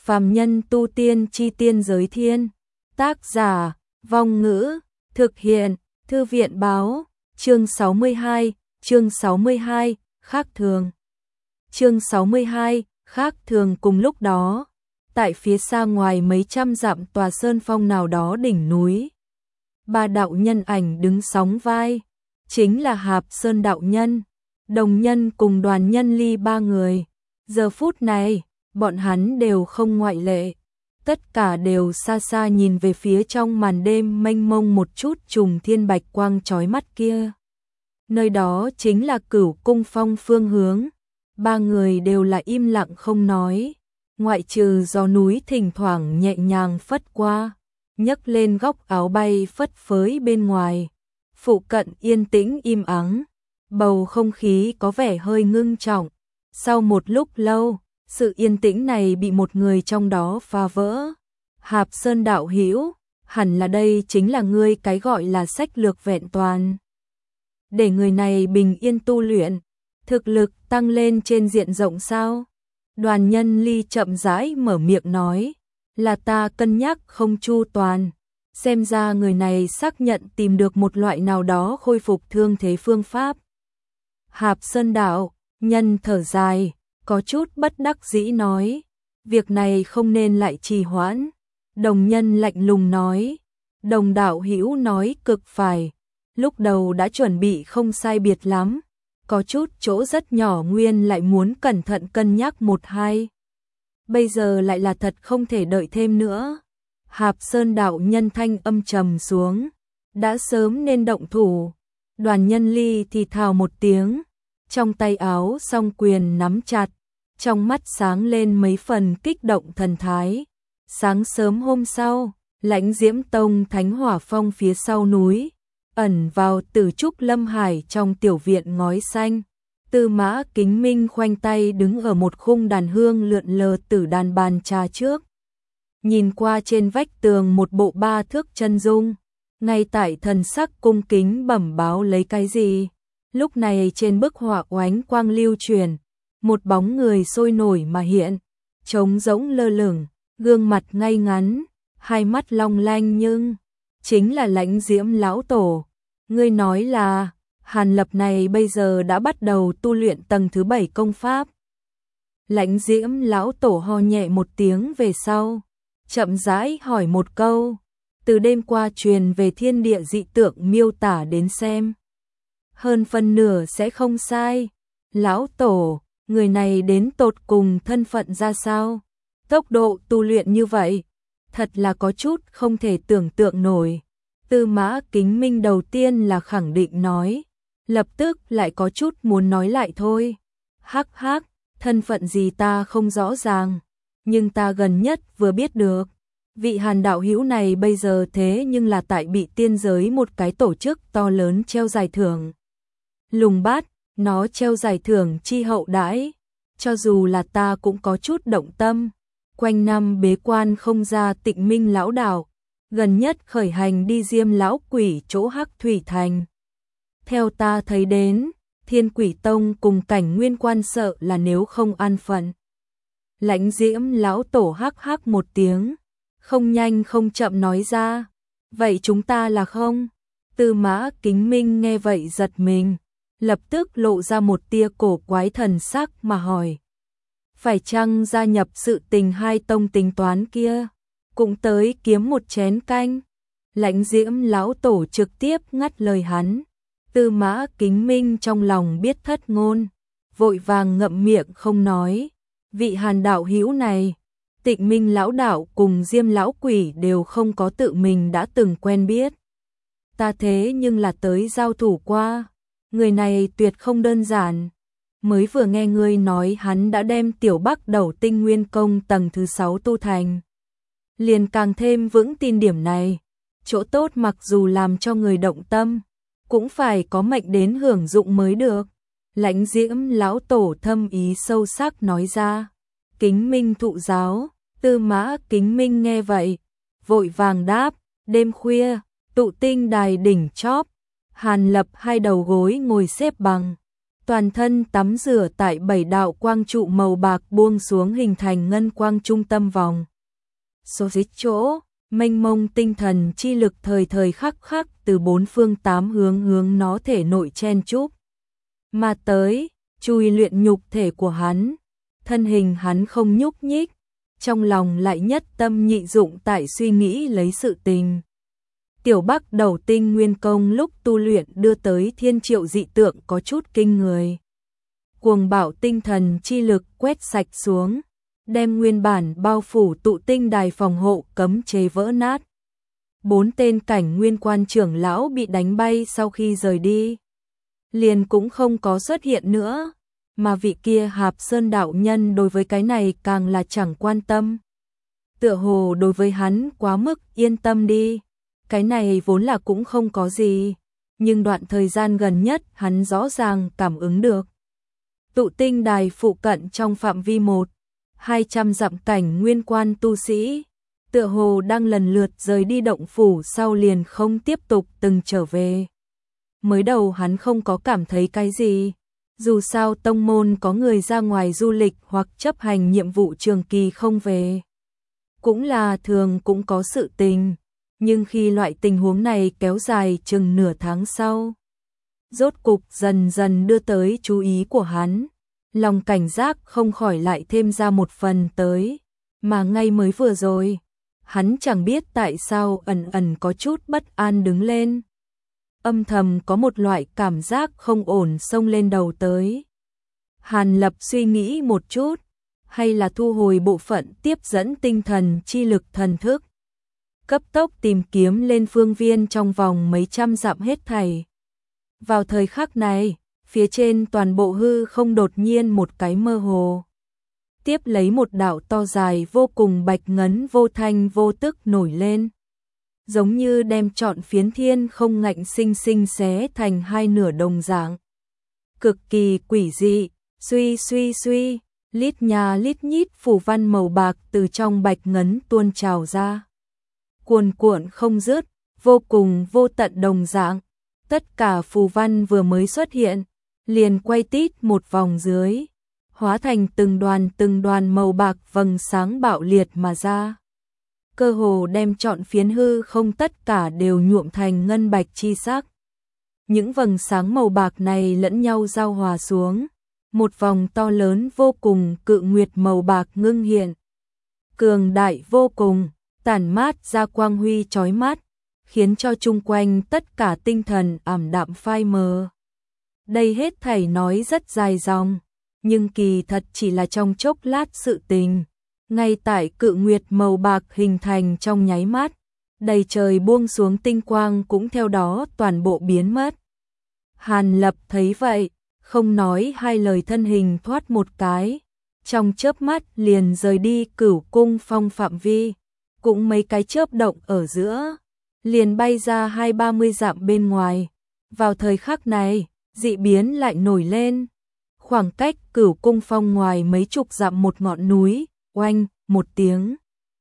Phàm nhân tu tiên chi tiên giới thiên. Tác giả, Vong Ngữ, thực hiện, Thư viện báo, chương 62, khác thường. Chương 62, khác thường. Cùng lúc đó, tại phía xa ngoài mấy trăm dặm tòa sơn phong nào đó đỉnh núi, ba đạo nhân ảnh đứng sóng vai, chính là Hạp Sơn đạo nhân, Đồng Nhân cùng Đoàn Nhân Ly ba người. Giờ phút này, bọn hắn đều không ngoại lệ, tất cả đều xa xa nhìn về phía trong màn đêm mênh mông một chút trùng thiên bạch quang chói mắt kia. Nơi đó chính là Cửu Cung Phong phương hướng. Ba người đều là im lặng không nói, ngoại trừ gió núi thỉnh thoảng nhẹ nhàng phất qua, nhấc lên góc áo bay phất phới bên ngoài. Phụ cận yên tĩnh im ắng, bầu không khí có vẻ hơi ngưng trọng. Sau một lúc lâu, sự yên tĩnh này bị một người trong đó phá vỡ. Hạp Sơn đạo hữu, hẳn là đây chính là ngươi cái gọi là sách lược vẹn toàn. Để người này bình yên tu luyện, thực lực tăng lên trên diện rộng sao? Đoàn Nhân Ly chậm rãi mở miệng nói, là ta cân nhắc không chu toàn. Xem ra người này xác nhận tìm được một loại nào đó khôi phục thương thế phương pháp. Hạp Sơn đạo nhân thở dài, có chút bất đắc dĩ nói, việc này không nên lại trì hoãn. Đồng Nhân lạnh lùng nói, Đồng đạo hữu nói cực phải, lúc đầu đã chuẩn bị không sai biệt lắm, có chút chỗ rất nhỏ nguyên lại muốn cẩn thận cân nhắc một hai. Bây giờ lại là thật không thể đợi thêm nữa. Hạp Sơn đạo nhân thanh âm trầm xuống, đã sớm nên động thủ. Đoàn Nhân Ly thì thào một tiếng, trong tay áo song quyền nắm chặt, trong mắt sáng lên mấy phần kích động thần thái. Sáng sớm hôm sau, Lãnh Diễm Tông Thánh Hỏa Phong phía sau núi, ẩn vào Tử Trúc Lâm Hải trong tiểu viện ngói xanh, Tư Mã Kính Minh khoanh tay đứng ở một khung đàn hương lượn lờ tử đàn bàn trà trước. Nhìn qua trên vách tường một bộ 3 thước chân dung, ngay tại thần sắc cung kính bẩm báo lấy cái gì. Lúc này trên bức họa oánh quang lưu truyền, một bóng người sôi nổi mà hiện, trống rỗng lơ lửng, gương mặt ngay ngắn, hai mắt long lanh nhưng chính là Lãnh Diễm lão tổ. Ngươi nói là Hàn Lập này bây giờ đã bắt đầu tu luyện tầng thứ 7 công pháp. Lãnh Diễm lão tổ ho nhẹ một tiếng về sau, chậm rãi hỏi một câu, từ đêm qua truyền về thiên địa dị tượng miêu tả đến xem, hơn phân nửa sẽ không sai. Lão tổ, người này đến tột cùng thân phận ra sao? Tốc độ tu luyện như vậy, thật là có chút không thể tưởng tượng nổi. Tư Mã Kính Minh đầu tiên là khẳng định nói, lập tức lại có chút muốn nói lại thôi. Hắc hắc, thân phận gì ta không rõ ràng, nhưng ta gần nhất vừa biết được, vị Hàn đạo hữu này bây giờ thế nhưng là tại bị tiên giới một cái tổ chức to lớn treo giải thưởng. Lùng Bát, nó treo giải thưởng chi hậu đãi, cho dù là ta cũng có chút động tâm. Quanh năm bế quan không ra Tịnh Minh lão đạo, gần nhất khởi hành đi Diêm lão quỷ chỗ Hắc Thủy Thành. Theo ta thấy đến, Thiên Quỷ Tông cùng Cảnh Nguyên Quan sợ là nếu không an phận. Lãnh Diễm lão tổ hắc hắc một tiếng, không nhanh không chậm nói ra, vậy chúng ta là không? Tư Mã Kính Minh nghe vậy giật mình, lập tức lộ ra một tia cổ quái thần sắc mà hỏi, phải chăng gia nhập sự tình hai tông tính toán kia, cũng tới kiếm một chén canh? Lãnh Diễm lão tổ trực tiếp ngắt lời hắn. Tư Mã Kính Minh trong lòng biết thất ngôn, vội vàng ngậm miệng không nói. Vị Hàn đạo hữu này, Tịnh Minh lão đạo cùng Diêm lão quỷ đều không có tự mình đã từng quen biết. Ta thế nhưng là tới giao thủ qua, người này tuyệt không đơn giản. Mới vừa nghe ngươi nói hắn đã đem Tiểu Bắc Đầu Tinh Nguyên Công tầng thứ 6 tu thành, liền càng thêm vững tin điểm này. Chỗ tốt mặc dù làm cho người động tâm, cũng phải có mệnh đến hưởng dụng mới được. Lãnh Diễm lão tổ thâm ý sâu sắc nói ra. Kính Minh thụ giáo. Tư Mã Kính Minh nghe vậy, vội vàng đáp, đêm khuya, tụ tinh đài đỉnh chóp, Hàn Lập hai đầu gối ngồi xếp bằng, toàn thân tắm rửa tại 7 đạo quang trụ màu bạc buông xuống hình thành ngân quang trung tâm vòng. Số dưới chỗ, mênh mông tinh thần chi lực thời thời khắc khắc từ 4 phương 8 hướng nó thể nội chen chúc mà tới, chui luyện nhục thể của hắn. Thân hình hắn không nhúc nhích, trong lòng lại nhất tâm nhị dụng tại suy nghĩ lấy sự tình. Tiểu Bắc đầu tinh nguyên công lúc tu luyện đưa tới thiên triệu dị tượng có chút kinh người. Cuồng bạo tinh thần chi lực quét sạch xuống, đem nguyên bản bao phủ tụ tinh đài phòng hộ cấm chế vỡ nát. 4 tên cảnh nguyên quan trưởng lão bị đánh bay sau khi rời đi. Liền cũng không có xuất hiện nữa, mà vị kia Hạp Sơn đạo nhân đối với cái này càng là chẳng quan tâm. Tựa hồ đối với hắn quá mức yên tâm đi, cái này vốn là cũng không có gì, nhưng đoạn thời gian gần nhất hắn rõ ràng cảm ứng được. Tụ tinh đài phụ cận trong phạm vi 1-200 dặm cảnh nguyên quan tu sĩ, tựa hồ đang lần lượt rời đi động phủ sau liền không tiếp tục từng trở về. Mới đầu hắn không có cảm thấy cái gì, dù sao tông môn có người ra ngoài du lịch hoặc chấp hành nhiệm vụ trường kỳ không về. Cũng là thường cũng có sự tình, nhưng khi loại tình huống này kéo dài chừng nửa tháng sau, rốt cục dần dần đưa tới chú ý của hắn, lòng cảnh giác không khỏi lại thêm ra một phần tới, mà ngay mới vừa rồi, hắn chẳng biết tại sao ẩn ẩn có chút bất an đứng lên. Âm thầm có một loại cảm giác không ổn xông lên đầu tới. Hàn Lập suy nghĩ một chút, hay là thu hồi bộ phận tiếp dẫn tinh thần chi lực thần thức. Cấp tốc tìm kiếm lên phương viên trong vòng mấy trăm dặm hết thảy. Vào thời khắc này, phía trên toàn bộ hư không đột nhiên một cái mơ hồ. Tiếp lấy một đạo to dài vô cùng bạch ngấn vô thanh vô tức nổi lên. Giống như đem trọn phiến thiên không ngạnh sinh sinh xé thành hai nửa đồng dạng. Cực kỳ quỷ dị, suy, lít nhà lít nhít phù văn màu bạc từ trong bạch ngấn tuôn trào ra. Cuồn cuộn không dứt, vô cùng vô tận đồng dạng. Tất cả phù văn vừa mới xuất hiện, liền quay tít một vòng dưới, hóa thành từng đoàn màu bạc vầng sáng bạo liệt mà ra. Cơ hồ đem trọn phiến hư không tất cả đều nhuộm thành ngân bạch chi sắc. Những vầng sáng màu bạc này lẫn nhau giao hòa xuống, một vòng to lớn vô cùng cự nguyệt màu bạc ngưng hiện. Cường đại vô cùng, tản mát ra quang huy chói mắt, khiến cho chung quanh tất cả tinh thần ảm đạm phai mờ. Đây hết thảy nói rất dài dòng, nhưng kỳ thật chỉ là trong chốc lát sự tình. Ngay tại cự nguyệt màu bạc hình thành trong nháy mắt, đầy trời buông xuống tinh quang cũng theo đó toàn bộ biến mất. Hàn Lập thấy vậy, không nói hai lời thân hình thoát một cái, trong chớp mắt liền rời đi Cửu Cung Phong phạm vi, cũng mấy cái chớp động ở giữa, liền bay ra 20-30 dặm bên ngoài. Vào thời khắc này, dị biến lại nổi lên. Khoảng cách Cửu Cung Phong ngoài mấy chục dặm một ngọn núi, oanh, một tiếng.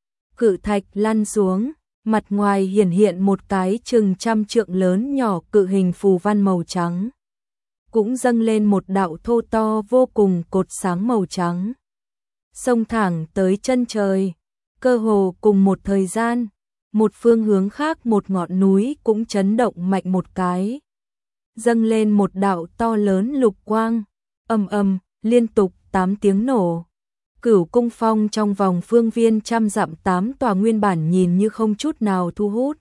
Cự thạch lăn xuống, mặt ngoài hiển hiện một cái chừng trăm trượng lớn nhỏ cự hình phù văn màu trắng. Cũng dâng lên một đạo thô to vô cùng cột sáng màu trắng. Xông thẳng tới chân trời, cơ hồ cùng một thời gian, một phương hướng khác một ngọn núi cũng chấn động mạnh một cái. Dâng lên một đạo to lớn lục quang, ầm ầm, liên tục 8 tiếng nổ. Cửu Cung Phong trong vòng phương viên trăm dặm 8 tòa nguyên bản nhìn như không chút nào thu hút.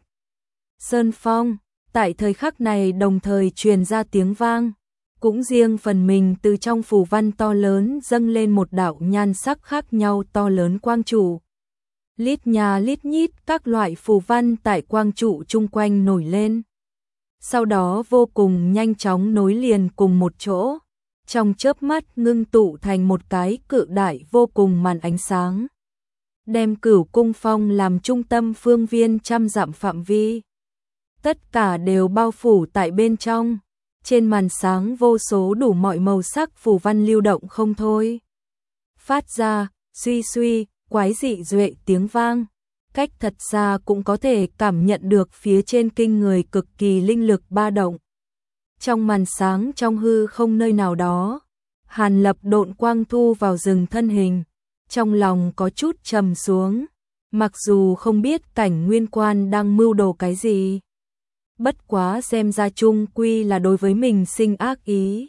Sơn phong, tại thời khắc này đồng thời truyền ra tiếng vang, cũng riêng phần mình từ trong phù văn to lớn dâng lên một đạo nhan sắc khác nhau to lớn quang trụ. Lít nhà lít nhít các loại phù văn tại quang trụ chung quanh nổi lên. Sau đó vô cùng nhanh chóng nối liền cùng một chỗ. Trong chớp mắt ngưng tụ thành một cái cự đại vô cùng màn ánh sáng. Đem Cửu Cung Phong làm trung tâm phương viên trăm dặm phạm vi. Tất cả đều bao phủ tại bên trong. Trên màn sáng vô số đủ mọi màu sắc phù văn lưu động không thôi. Phát ra, suy, quái dị duệ tiếng vang. Cách thật xa cũng có thể cảm nhận được phía trên kinh người cực kỳ linh lực ba động. Trong màn sáng trong hư không nơi nào đó, Hàn Lập độn quang thu vào rừng thân hình, trong lòng có chút trầm xuống, mặc dù không biết Cảnh Nguyên Quan đang mưu đồ cái gì. Bất quá xem ra chung quy là đối với mình sinh ác ý.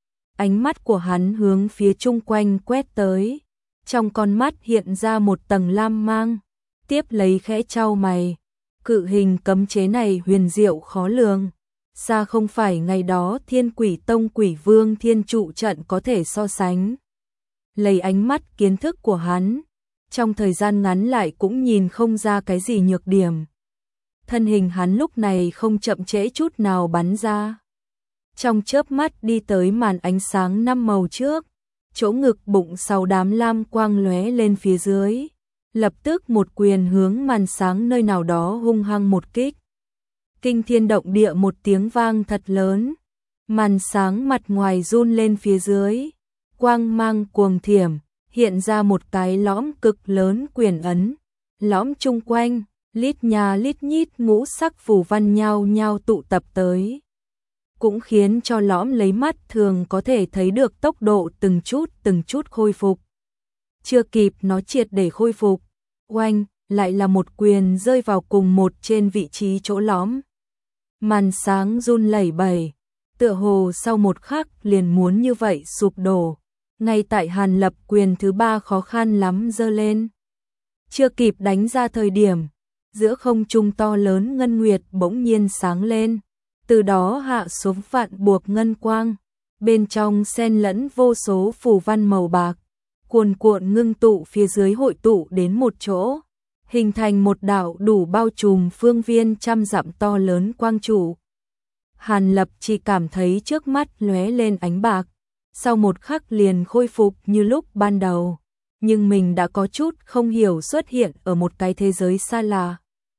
Ánh mắt của hắn hướng phía chung quanh quét tới, trong con mắt hiện ra một tầng lam mang, tiếp lấy khẽ chau mày, cự hình cấm chế này huyền diệu khó lường, xa không phải ngày đó Thiên Quỷ Tông Quỷ Vương Thiên Trụ trận có thể so sánh. Lấy ánh mắt kiến thức của hắn, trong thời gian ngắn lại cũng nhìn không ra cái gì nhược điểm. Thân hình hắn lúc này không chậm trễ chút nào bắn ra. Trong chớp mắt đi tới màn ánh sáng 5 màu trước, chỗ ngực bụng sau đám lam quang lóe lên phía dưới. Lập tức một quyền hướng màn sáng nơi nào đó hung hăng một kích. Kinh thiên động địa một tiếng vang thật lớn. Màn sáng mặt ngoài run lên phía dưới. Quang mang cuồng thiểm, hiện ra một cái lõm cực lớn quyền ấn. Lõm chung quanh, lít nhà lít nhít ngũ sắc phù văn nhau nhau tụ tập tới. Cũng khiến cho lõm lấy mắt thường có thể thấy được tốc độ từng chút khôi phục. Chưa kịp nó triệt để khôi phục, oanh, lại là một quyền rơi vào cùng một trên vị trí chỗ lõm. Màn sáng run lẩy bẩy, tựa hồ sau một khắc liền muốn như vậy sụp đổ. Ngay tại Hàn Lập quyền thứ 3 khó khăn lắm giơ lên. Chưa kịp đánh ra thời điểm, giữa không trung to lớn ngân nguyệt bỗng nhiên sáng lên. Từ đó hạ xuống vạn buộc ngân quang, bên trong xen lẫn vô số phù văn màu bạc, cuồn cuộn ngưng tụ phía dưới hội tụ đến một chỗ, hình thành một đạo đủ bao trùm phương viên trăm dặm to lớn quang trụ. Hàn Lập chỉ cảm thấy trước mắt lóe lên ánh bạc, sau một khắc liền khôi phục như lúc ban đầu, nhưng mình đã có chút không hiểu xuất hiện ở một cái thế giới xa lạ.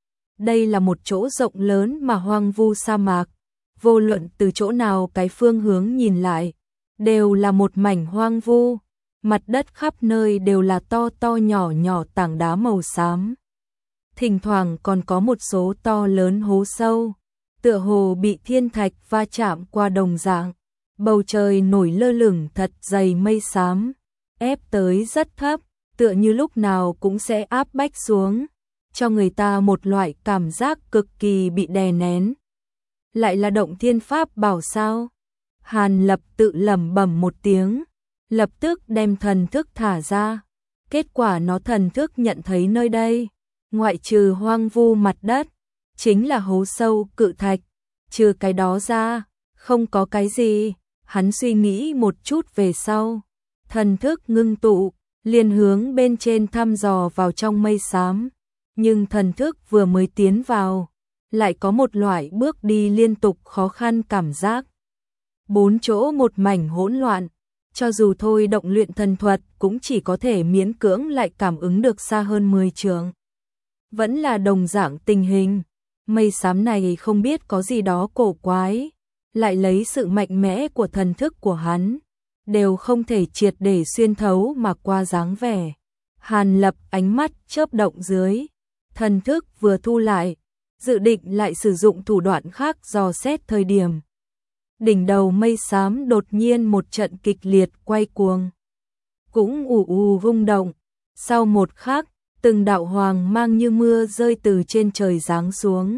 Đây là một chỗ rộng lớn mà hoang vu sa mạc, vô luận từ chỗ nào cái phương hướng nhìn lại, đều là một mảnh hoang vu, mặt đất khắp nơi đều là to to nhỏ nhỏ tảng đá màu xám. Thỉnh thoảng còn có một số to lớn hố sâu, tựa hồ bị thiên thạch va chạm qua đồng dạng. Bầu trời nổi lơ lửng thật dày mây xám, ép tới rất thấp, tựa như lúc nào cũng sẽ áp bách xuống, cho người ta một loại cảm giác cực kỳ bị đè nén. Lại là động thiên pháp bảo sao? Hàn Lập tự lẩm bẩm một tiếng, lập tức đem thần thức thả ra. Kết quả nó thần thức nhận thấy nơi đây, ngoại trừ hoang vu mặt đất, chính là hố sâu cự thạch, trừ cái đó ra, không có cái gì. Hắn suy nghĩ một chút về sau, thần thức ngưng tụ, liền hướng bên trên thăm dò vào trong mây xám, nhưng thần thức vừa mới tiến vào, lại có một loại bước đi liên tục khó khăn cảm giác. Bốn chỗ một mảnh hỗn loạn, cho dù thôi động luyện thần thuật cũng chỉ có thể miễn cưỡng lại cảm ứng được xa hơn 10 trượng. Vẫn là đồng dạng tình hình, mây xám này không biết có gì đó cổ quái, lại lấy sự mạnh mẽ của thần thức của hắn, đều không thể triệt để xuyên thấu mà qua dáng vẻ. Hàn Lập ánh mắt chớp động dưới, thần thức vừa thu lại, dự định lại sử dụng thủ đoạn khác dò xét thời điểm. Đỉnh đầu mây xám đột nhiên một trận kịch liệt quay cuồng, cũng ù ù rung động. Sau một khắc, từng đạo hoàng mang như mưa rơi từ trên trời giáng xuống,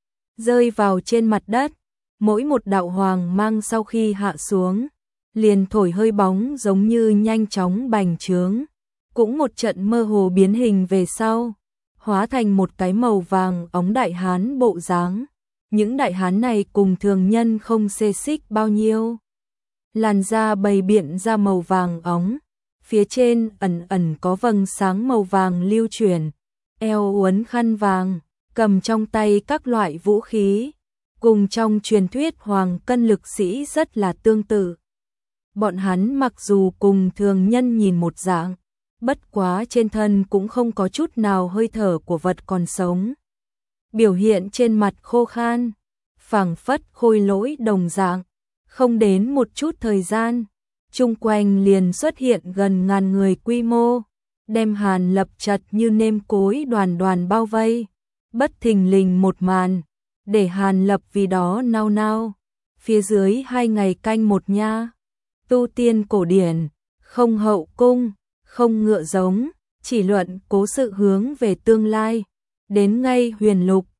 rơi vào trên mặt đất. Mỗi một đạo hoàng mang sau khi hạ xuống, liền thổi hơi bóng giống như nhanh chóng bành trướng, cũng một trận mơ hồ biến hình về sau, hóa thành một cái màu vàng óng đại hán bộ dáng. Những đại hán này cùng thường nhân không xê xích bao nhiêu. Làn da bày biện ra màu vàng óng, phía trên ẩn ẩn có vầng sáng màu vàng lưu chuyển, eo uốn khăn vàng, cầm trong tay các loại vũ khí. Cùng trong truyền thuyết hoàng cân lực sĩ rất là tương tự. Bọn hắn mặc dù cùng thường nhân nhìn một dạng, bất quá trên thân cũng không có chút nào hơi thở của vật còn sống. Biểu hiện trên mặt khô khan, phảng phất khôi lỗi đồng dạng, không đến một chút thời gian, chung quanh liền xuất hiện gần ngàn người quy mô, đem Hàn Lập chặt như nêm cối đoàn đoàn bao vây. Bất thình lình một màn, để Hàn Lập vì đó nao nao, phía dưới 2 ngày canh một nha. Tu tiên cổ điển, không hậu cung, không ngựa giống, chỉ luận cố sự hướng về tương lai. Đến ngay huyền lục,